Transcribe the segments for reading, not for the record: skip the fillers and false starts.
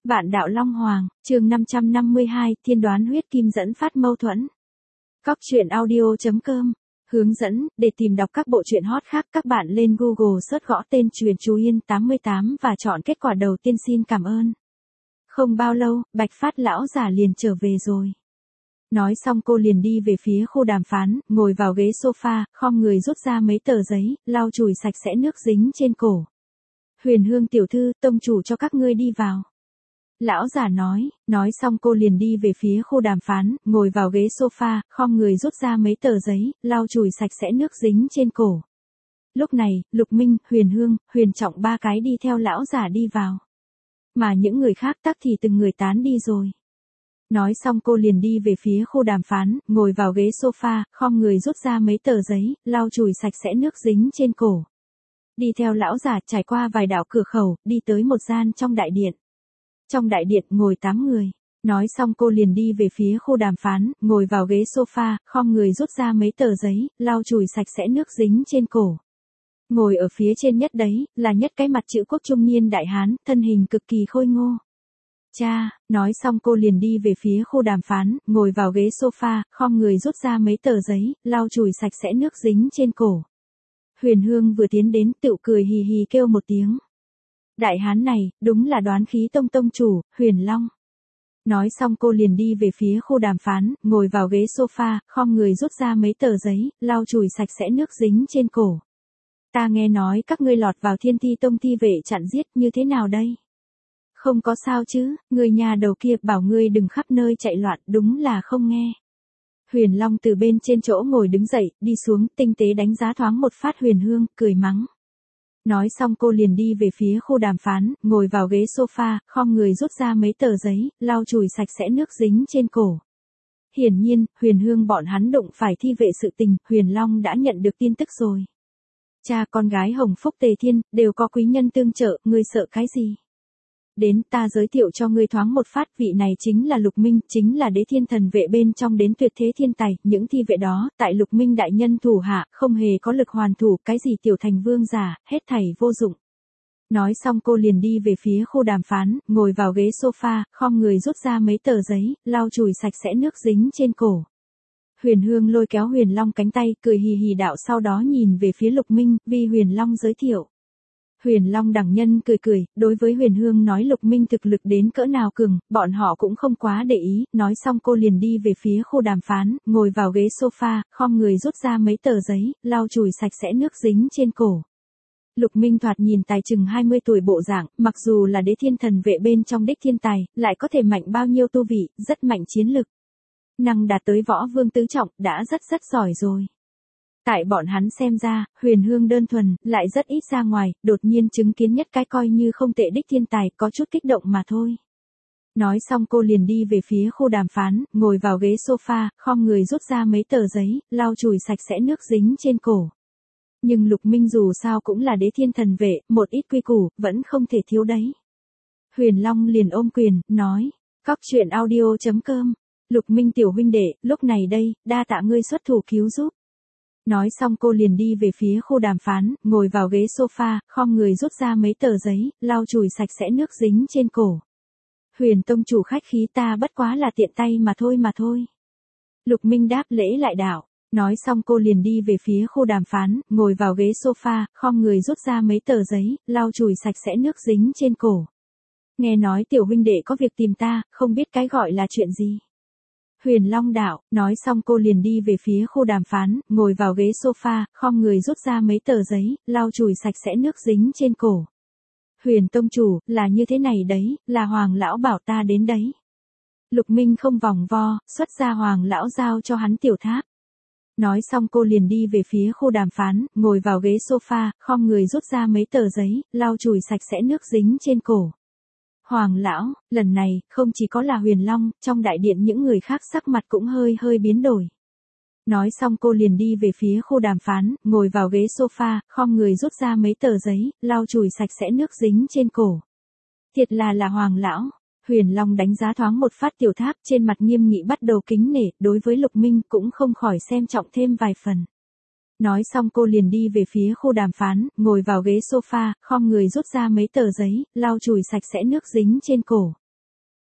Vạn đạo Long Hoàng, chương 552, thiên đoán huyết kim dẫn phát mâu thuẫn. Cóc truyện audio.com. Hướng dẫn, để tìm đọc các bộ truyện hot khác các bạn lên Google search gõ tên truyện Chú Yên 88 và chọn kết quả đầu tiên. Xin cảm ơn. Không bao lâu, Bạch Phát lão giả liền trở về rồi. Nói xong cô liền đi về phía khu đàm phán, ngồi vào ghế sofa, khom người rút ra mấy tờ giấy, lau chùi sạch sẽ nước dính trên cổ. Huyền Hương tiểu thư, tông chủ cho các ngươi đi vào. Lão giả nói xong cô liền đi về phía khu đàm phán, ngồi vào ghế sofa, khom người rút ra mấy tờ giấy, lau chùi sạch sẽ nước dính trên cổ. Lúc này, Lục Minh, Huyền Hương, Huyền Trọng ba cái đi theo lão giả đi vào. Mà những người khác tắc thì từng người tán đi rồi. Nói xong cô liền đi về phía khu đàm phán, ngồi vào ghế sofa, khom người rút ra mấy tờ giấy, lau chùi sạch sẽ nước dính trên cổ. Đi theo lão giả trải qua vài đạo cửa khẩu, đi tới một gian trong đại điện. Trong đại điện ngồi 8 người. Nói xong cô liền đi về phía khu đàm phán, ngồi vào ghế sofa, khom người rút ra mấy tờ giấy, lau chùi sạch sẽ nước dính trên cổ. Ngồi ở phía trên nhất đấy, là nhất cái mặt chữ quốc trung niên đại hán, thân hình cực kỳ khôi ngô. Cha, nói xong cô liền đi về phía khu đàm phán, ngồi vào ghế sofa, khom người rút ra mấy tờ giấy, lau chùi sạch sẽ nước dính trên cổ. Huyền Hương vừa tiến đến tự cười hì hì kêu một tiếng. Đại hán này, đúng là đoán khí tông tông chủ, Huyền Long. Nói xong cô liền đi về phía khu đàm phán, ngồi vào ghế sofa, khom người rút ra mấy tờ giấy, lau chùi sạch sẽ nước dính trên cổ. Ta nghe nói các ngươi lọt vào Thiên Thi Tông thi vệ chặn giết, như thế nào đây? Không có sao chứ, người nhà đầu kia bảo ngươi đừng khắp nơi chạy loạn, đúng là không nghe. Huyền Long từ bên trên chỗ ngồi đứng dậy, đi xuống, tinh tế đánh giá thoáng một phát Huyền Hương, cười mắng. Nói xong cô liền đi về phía khu đàm phán, ngồi vào ghế sofa, khom người rút ra mấy tờ giấy, lau chùi sạch sẽ nước dính trên cổ. Hiển nhiên, Huyền Hương bọn hắn đụng phải thi vệ sự tình, Huyền Long đã nhận được tin tức rồi. Cha con gái Hồng Phúc Tề Thiên, đều có quý nhân tương trợ, ngươi sợ cái gì? Đến ta giới thiệu cho ngươi thoáng một phát, vị này chính là Lục Minh, chính là đế thiên thần vệ bên trong đến tuyệt thế thiên tài, những thi vệ đó, tại Lục Minh đại nhân thủ hạ, không hề có lực hoàn thủ, cái gì tiểu thành vương giả, hết thảy vô dụng. Nói xong cô liền đi về phía khu đàm phán, ngồi vào ghế sofa, khom người rút ra mấy tờ giấy, lau chùi sạch sẽ nước dính trên cổ. Huyền Hương lôi kéo Huyền Long cánh tay, cười hì hì đạo, sau đó nhìn về phía Lục Minh, vì Huyền Long giới thiệu. Huyền Long đẳng nhân cười cười, đối với Huyền Hương nói Lục Minh thực lực đến cỡ nào cường, bọn họ cũng không quá để ý, nói xong cô liền đi về phía khu đàm phán, ngồi vào ghế sofa, khom người rút ra mấy tờ giấy, lau chùi sạch sẽ nước dính trên cổ. Lục Minh thoạt nhìn tài chừng 20 tuổi bộ dạng, mặc dù là đế thiên thần vệ bên trong đích thiên tài, lại có thể mạnh bao nhiêu tu vị, rất mạnh chiến lực. Năng đạt tới võ vương tứ trọng, đã rất giỏi rồi. Tại bọn hắn xem ra, Huyền Hương đơn thuần, lại rất ít ra ngoài, đột nhiên chứng kiến nhất cái coi như không tệ đích thiên tài, có chút kích động mà thôi. Nói xong cô liền đi về phía khu đàm phán, ngồi vào ghế sofa, khom người rút ra mấy tờ giấy, lau chùi sạch sẽ nước dính trên cổ. Nhưng Lục Minh dù sao cũng là đế thiên thần vệ, một ít quy củ, vẫn không thể thiếu đấy. Huyền Long liền ôm quyền, nói, cóc truyện audio.com. Lục Minh tiểu huynh đệ, lúc này đây, đa tạ ngươi xuất thủ cứu giúp. Nói xong cô liền đi về phía khu đàm phán, ngồi vào ghế sofa, khom người rút ra mấy tờ giấy, lau chùi sạch sẽ nước dính trên cổ. Huyền tông chủ khách khí, ta bất quá là tiện tay mà thôi. Lục Minh đáp lễ lại đạo. Nói xong cô liền đi về phía khu đàm phán, ngồi vào ghế sofa, khom người rút ra mấy tờ giấy, lau chùi sạch sẽ nước dính trên cổ. Nghe nói tiểu huynh đệ có việc tìm ta, không biết cái gọi là chuyện gì. Huyền Long đạo, nói xong cô liền đi về phía khu đàm phán, ngồi vào ghế sofa, khom người rút ra mấy tờ giấy, lau chùi sạch sẽ nước dính trên cổ. Huyền tông chủ, là như thế này đấy, là Hoàng lão bảo ta đến đấy. Lục Minh không vòng vo, xuất ra Hoàng lão giao cho hắn tiểu tháp. Nói xong cô liền đi về phía khu đàm phán, ngồi vào ghế sofa, khom người rút ra mấy tờ giấy, lau chùi sạch sẽ nước dính trên cổ. Hoàng lão, lần này, không chỉ có là Huyền Long, trong đại điện những người khác sắc mặt cũng hơi biến đổi. Nói xong cô liền đi về phía khu đàm phán, ngồi vào ghế sofa, khom người rút ra mấy tờ giấy, lau chùi sạch sẽ nước dính trên cổ. Thiệt là Hoàng lão. Huyền Long đánh giá thoáng một phát tiểu tháp, trên mặt nghiêm nghị bắt đầu kính nể, đối với Lục Minh cũng không khỏi xem trọng thêm vài phần. Nói xong cô liền đi về phía khu đàm phán, ngồi vào ghế sofa, khom người rút ra mấy tờ giấy, lau chùi sạch sẽ nước dính trên cổ.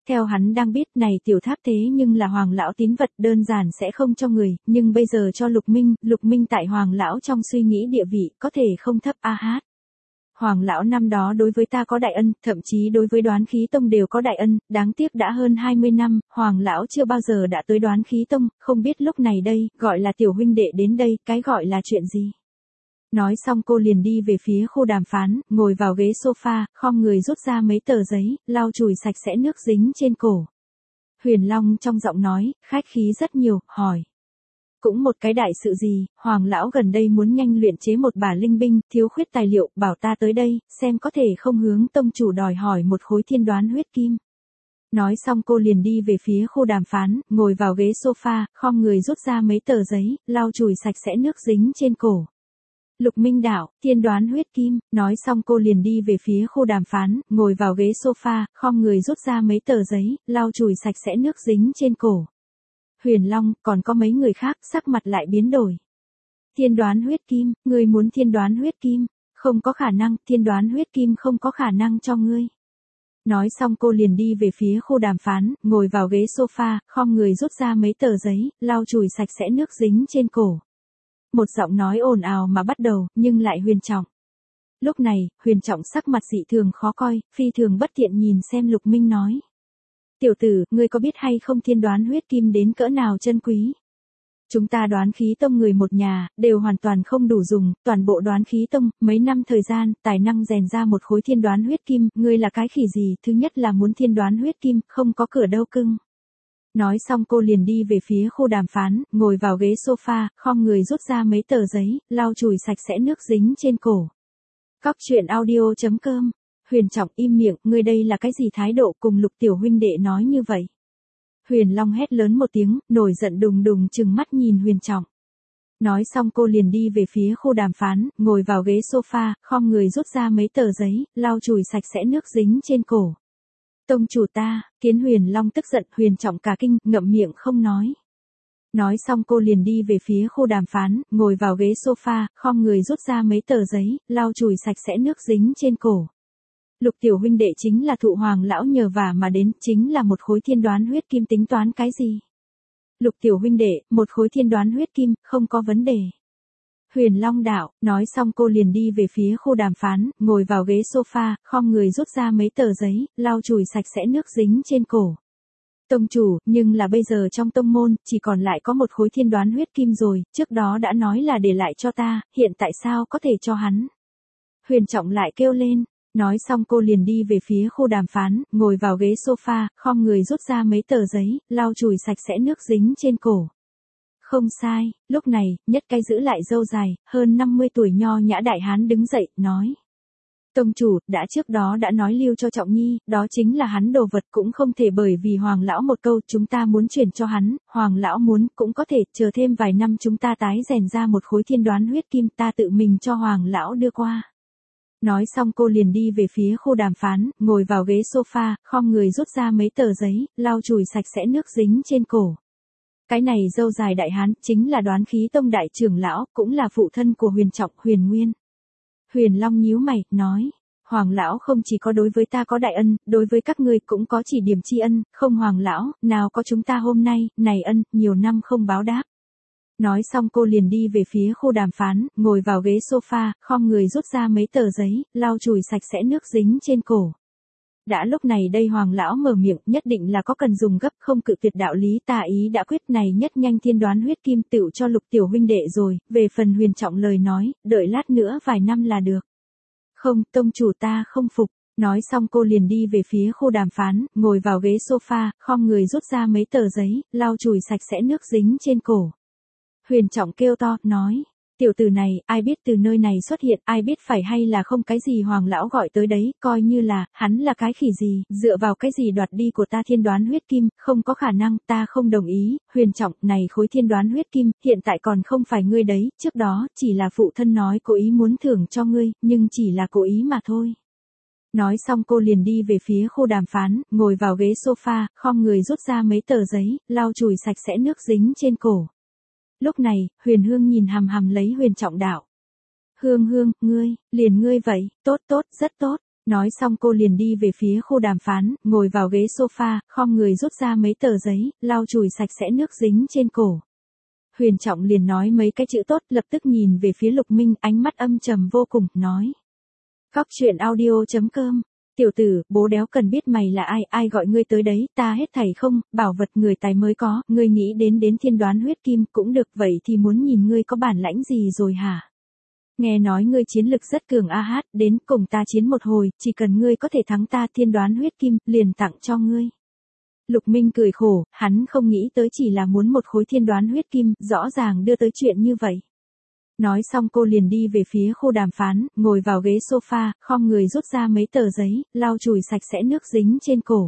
Theo hắn đang biết này tiểu tháp thế nhưng là Hoàng lão tín vật, đơn giản sẽ không cho người, nhưng bây giờ cho Lục Minh tại Hoàng lão trong suy nghĩ địa vị có thể không thấp a hát. Hoàng lão năm đó đối với ta có đại ân, thậm chí đối với Đoán Khí Tông đều có đại ân, đáng tiếc đã hơn 20 năm, Hoàng lão chưa bao giờ đã tới Đoán Khí Tông, không biết lúc này đây, gọi là tiểu huynh đệ đến đây, cái gọi là chuyện gì. Nói xong cô liền đi về phía khu đàm phán, ngồi vào ghế sofa, khom người rút ra mấy tờ giấy, lau chùi sạch sẽ nước dính trên cổ. Huyền Long trong giọng nói, khách khí rất nhiều, hỏi. Cũng một cái đại sự gì, Hoàng lão gần đây muốn nhanh luyện chế một bả linh binh, thiếu khuyết tài liệu, bảo ta tới đây, xem có thể không hướng tông chủ đòi hỏi một khối thiên đoán huyết kim. Nói xong cô liền đi về phía khu đàm phán, ngồi vào ghế sofa, khom người rút ra mấy tờ giấy, lau chùi sạch sẽ nước dính trên cổ. Lục Minh đạo, thiên đoán huyết kim, nói xong cô liền đi về phía khu đàm phán, ngồi vào ghế sofa, khom người rút ra mấy tờ giấy, lau chùi sạch sẽ nước dính trên cổ. Huyền Long, còn có mấy người khác, sắc mặt lại biến đổi. Thiên đoán huyết kim, ngươi muốn thiên đoán huyết kim, không có khả năng, thiên đoán huyết kim không có khả năng cho ngươi. Nói xong cô liền đi về phía khu đàm phán, ngồi vào ghế sofa, khom người rút ra mấy tờ giấy, lau chùi sạch sẽ nước dính trên cổ. Một giọng nói ồn ào mà bắt đầu, nhưng lại huyền trọng. Lúc này, huyền trọng sắc mặt dị thường khó coi, phi thường bất thiện nhìn xem Lục Minh nói. Tiểu tử, ngươi có biết hay không thiên đoán huyết kim đến cỡ nào chân quý? Chúng ta Đoán Khí Tông người một nhà, đều hoàn toàn không đủ dùng, toàn bộ Đoán Khí Tông, mấy năm thời gian, tài năng rèn ra một khối thiên đoán huyết kim, ngươi là cái khỉ gì, thứ nhất là muốn thiên đoán huyết kim, không có cửa đâu cưng. Nói xong cô liền đi về phía khu đàm phán, ngồi vào ghế sofa, khom người rút ra mấy tờ giấy, lau chùi sạch sẽ nước dính trên cổ. Cóc truyện audio.com. Huyền Trọng im miệng, ngươi đây là cái gì thái độ cùng Lục tiểu huynh đệ nói như vậy? Huyền Long hét lớn một tiếng, nổi giận đùng đùng trừng mắt nhìn Huyền Trọng. Nói xong cô liền đi về phía khu đàm phán, ngồi vào ghế sofa, khom người rút ra mấy tờ giấy, lau chùi sạch sẽ nước dính trên cổ. Tông chủ ta, Kiến Huyền Long tức giận, Huyền Trọng cả kinh, ngậm miệng không nói. Nói xong cô liền đi về phía khu đàm phán, ngồi vào ghế sofa, khom người rút ra mấy tờ giấy, lau chùi sạch sẽ nước dính trên cổ. Lục tiểu huynh đệ chính là thụ Hoàng lão nhờ vả mà đến, chính là một khối thiên đoán huyết kim, tính toán cái gì? Lục tiểu huynh đệ, một khối thiên đoán huyết kim, không có vấn đề. Huyền Long đạo, nói xong cô liền đi về phía khu đàm phán, ngồi vào ghế sofa, khom người rút ra mấy tờ giấy, lau chùi sạch sẽ nước dính trên cổ. Tông chủ, nhưng là bây giờ trong tông môn, chỉ còn lại có một khối thiên đoán huyết kim rồi, trước đó đã nói là để lại cho ta, hiện tại sao có thể cho hắn? Huyền Trọng lại kêu lên. Nói xong cô liền đi về phía khu đàm phán, ngồi vào ghế sofa, khom người rút ra mấy tờ giấy, lau chùi sạch sẽ nước dính trên cổ. Không sai, lúc này, nhất cái giữ lại râu dài, hơn 50 tuổi nho nhã đại hán đứng dậy, nói. Tông chủ, đã trước đó đã nói lưu cho Trọng Nhi, đó chính là hắn đồ vật, cũng không thể bởi vì Hoàng lão một câu chúng ta muốn chuyển cho hắn, Hoàng lão muốn, cũng có thể, chờ thêm vài năm chúng ta tái rèn ra một khối thiên đoán huyết kim, ta tự mình cho Hoàng lão đưa qua. Nói xong cô liền đi về phía khu đàm phán, ngồi vào ghế sofa, khom người rút ra mấy tờ giấy, lau chùi sạch sẽ nước dính trên cổ. Cái này râu dài đại hán, chính là Đoán Khí Tông đại trưởng lão, cũng là phụ thân của Huyền Trọng, Huyền Nguyên. Huyền Long nhíu mày, nói, Hoàng lão không chỉ có đối với ta có đại ân, đối với các ngươi cũng có chỉ điểm tri ân, không Hoàng lão, nào có chúng ta hôm nay, này ân, nhiều năm không báo đáp. Nói xong cô liền đi về phía khu đàm phán, ngồi vào ghế sofa, khom người rút ra mấy tờ giấy, lau chùi sạch sẽ nước dính trên cổ. Đã lúc này đây Hoàng lão mở miệng, nhất định là có cần dùng gấp, không cự tuyệt đạo lý, ta ý đã quyết này, nhất nhanh thiên đoán huyết kim tựu cho Lục tiểu huynh đệ rồi, về phần Huyền Trọng lời nói, đợi lát nữa vài năm là được. Không, tông chủ ta không phục. Nói xong cô liền đi về phía khu đàm phán, ngồi vào ghế sofa, khom người rút ra mấy tờ giấy, lau chùi sạch sẽ nước dính trên cổ. Huyền Trọng kêu to, nói, tiểu tử này, ai biết từ nơi này xuất hiện, ai biết phải hay là không, cái gì Hoàng lão gọi tới đấy, coi như là, hắn là cái khỉ gì, dựa vào cái gì đoạt đi của ta thiên đoán huyết kim, không có khả năng, ta không đồng ý. Huyền Trọng, này khối thiên đoán huyết kim, hiện tại còn không phải ngươi đấy, trước đó, chỉ là phụ thân nói cố ý muốn thưởng cho ngươi, nhưng chỉ là cố ý mà thôi. Nói xong cô liền đi về phía khu đàm phán, ngồi vào ghế sofa, khom người rút ra mấy tờ giấy, lau chùi sạch sẽ nước dính trên cổ. Lúc này, Huyền Hương nhìn hằm hằm lấy Huyền Trọng đạo. Hương Hương, ngươi, liền ngươi vậy, tốt tốt, rất tốt. Nói xong cô liền đi về phía khu đàm phán, ngồi vào ghế sofa, khom người rút ra mấy tờ giấy, lau chùi sạch sẽ nước dính trên cổ. Huyền Trọng liền nói mấy cái chữ tốt, lập tức nhìn về phía Lục Minh, ánh mắt âm trầm vô cùng, nói. Cóc truyện audio.com. Tiểu tử, bố đéo cần biết mày là ai, ai gọi ngươi tới đấy, ta hết thảy không, bảo vật người tài mới có, ngươi nghĩ đến thiên đoán huyết kim cũng được, vậy thì muốn nhìn ngươi có bản lãnh gì rồi hả? Nghe nói ngươi chiến lực rất cường a hát, đến cùng ta chiến một hồi, chỉ cần ngươi có thể thắng ta thiên đoán huyết kim, liền tặng cho ngươi. Lục Minh cười khổ, hắn không nghĩ tới chỉ là muốn một khối thiên đoán huyết kim, rõ ràng đưa tới chuyện như vậy. Nói xong cô liền đi về phía khu đàm phán, ngồi vào ghế sofa, khom người rút ra mấy tờ giấy, lau chùi sạch sẽ nước dính trên cổ.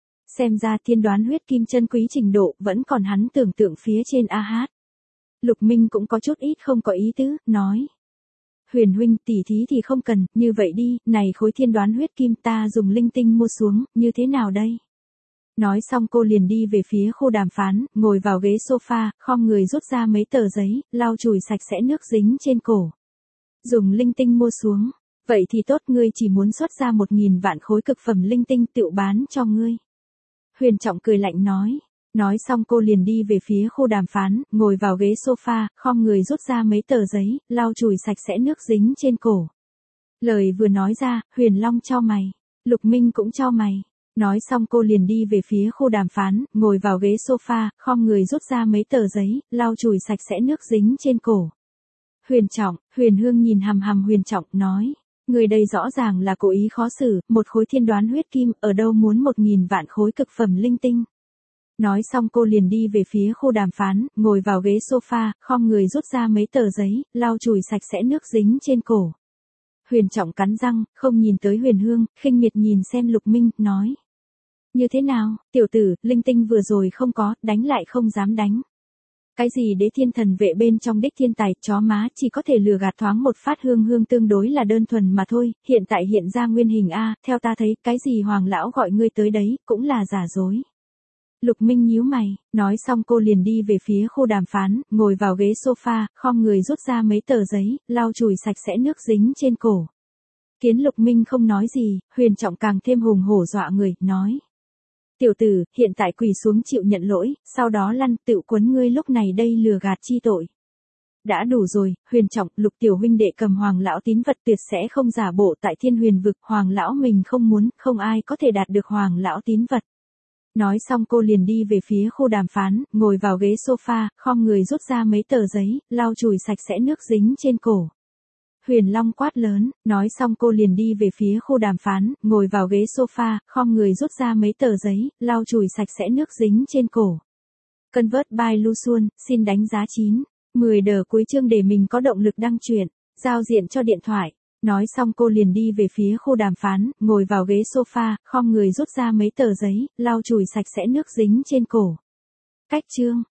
Xem ra thiên đoán huyết kim chân quý trình độ vẫn còn hắn tưởng tượng phía trên a hát. Lục Minh cũng có chút ít không có ý tứ, nói. Huyền huynh, tỉ thí thì không cần, như vậy đi, này khối thiên đoán huyết kim ta dùng linh tinh mua xuống, như thế nào đây? Nói xong cô liền đi về phía khu đàm phán, ngồi vào ghế sofa, khom người rút ra mấy tờ giấy, lau chùi sạch sẽ nước dính trên cổ. Dùng linh tinh mua xuống. Vậy thì tốt, ngươi chỉ muốn xuất ra 1.000 vạn khối cực phẩm linh tinh tự bán cho ngươi. Huyền Trọng cười lạnh nói. Nói xong cô liền đi về phía khu đàm phán, ngồi vào ghế sofa, khom người rút ra mấy tờ giấy, lau chùi sạch sẽ nước dính trên cổ. Lời vừa nói ra, Huyền Long chau mày. Lục Minh cũng chau mày. Nói xong cô liền đi về phía khu đàm phán, ngồi vào ghế sofa, khom người rút ra mấy tờ giấy, lau chùi sạch sẽ nước dính trên cổ. Huyền Trọng, Huyền Hương nhìn hằm hằm Huyền Trọng, nói. Người đây rõ ràng là cố ý khó xử, một khối thiên đoán huyết kim, ở đâu muốn 1.000 vạn khối cực phẩm linh tinh. Nói xong cô liền đi về phía khu đàm phán, ngồi vào ghế sofa, khom người rút ra mấy tờ giấy, lau chùi sạch sẽ nước dính trên cổ. Huyền Trọng cắn răng, không nhìn tới Huyền Hương, khinh miệt nhìn xem Lục Minh, nói. Như thế nào, tiểu tử, linh tinh vừa rồi không có, đánh lại không dám đánh. Cái gì đế thiên thần vệ bên trong đích thiên tài, chó má, chỉ có thể lừa gạt thoáng một phát. Hương tương đối là đơn thuần mà thôi, hiện tại hiện ra nguyên hình a, theo ta thấy, cái gì Hoàng lão gọi ngươi tới đấy, cũng là giả dối. Lục Minh nhíu mày, nói xong cô liền đi về phía khu đàm phán, ngồi vào ghế sofa, khom người rút ra mấy tờ giấy, lau chùi sạch sẽ nước dính trên cổ. Kiến Lục Minh không nói gì, Huyền Trọng càng thêm hùng hổ dọa người, nói. Tiểu tử, hiện tại quỳ xuống chịu nhận lỗi, sau đó lăn tự quấn ngươi lúc này đây lừa gạt chi tội. Đã đủ rồi, Huyền Trọng, Lục tiểu huynh đệ cầm Hoàng lão tín vật tuyệt sẽ không giả bộ tại Thiên Huyền vực, Hoàng lão mình không muốn, không ai có thể đạt được Hoàng lão tín vật. Nói xong cô liền đi về phía khu đàm phán, ngồi vào ghế sofa, khom người rút ra mấy tờ giấy, lau chùi sạch sẽ nước dính trên cổ. Huyền Long quát lớn, nói xong cô liền đi về phía khu đàm phán, ngồi vào ghế sofa, khom người rút ra mấy tờ giấy, lau chùi sạch sẽ nước dính trên cổ. Convert by Lu Xuân, xin đánh giá 9, 10 đờ cuối chương để mình có động lực đăng truyện, giao diện cho điện thoại. Nói xong cô liền đi về phía khu đàm phán, ngồi vào ghế sofa, khom người rút ra mấy tờ giấy, lau chùi sạch sẽ nước dính trên cổ. Cách chương.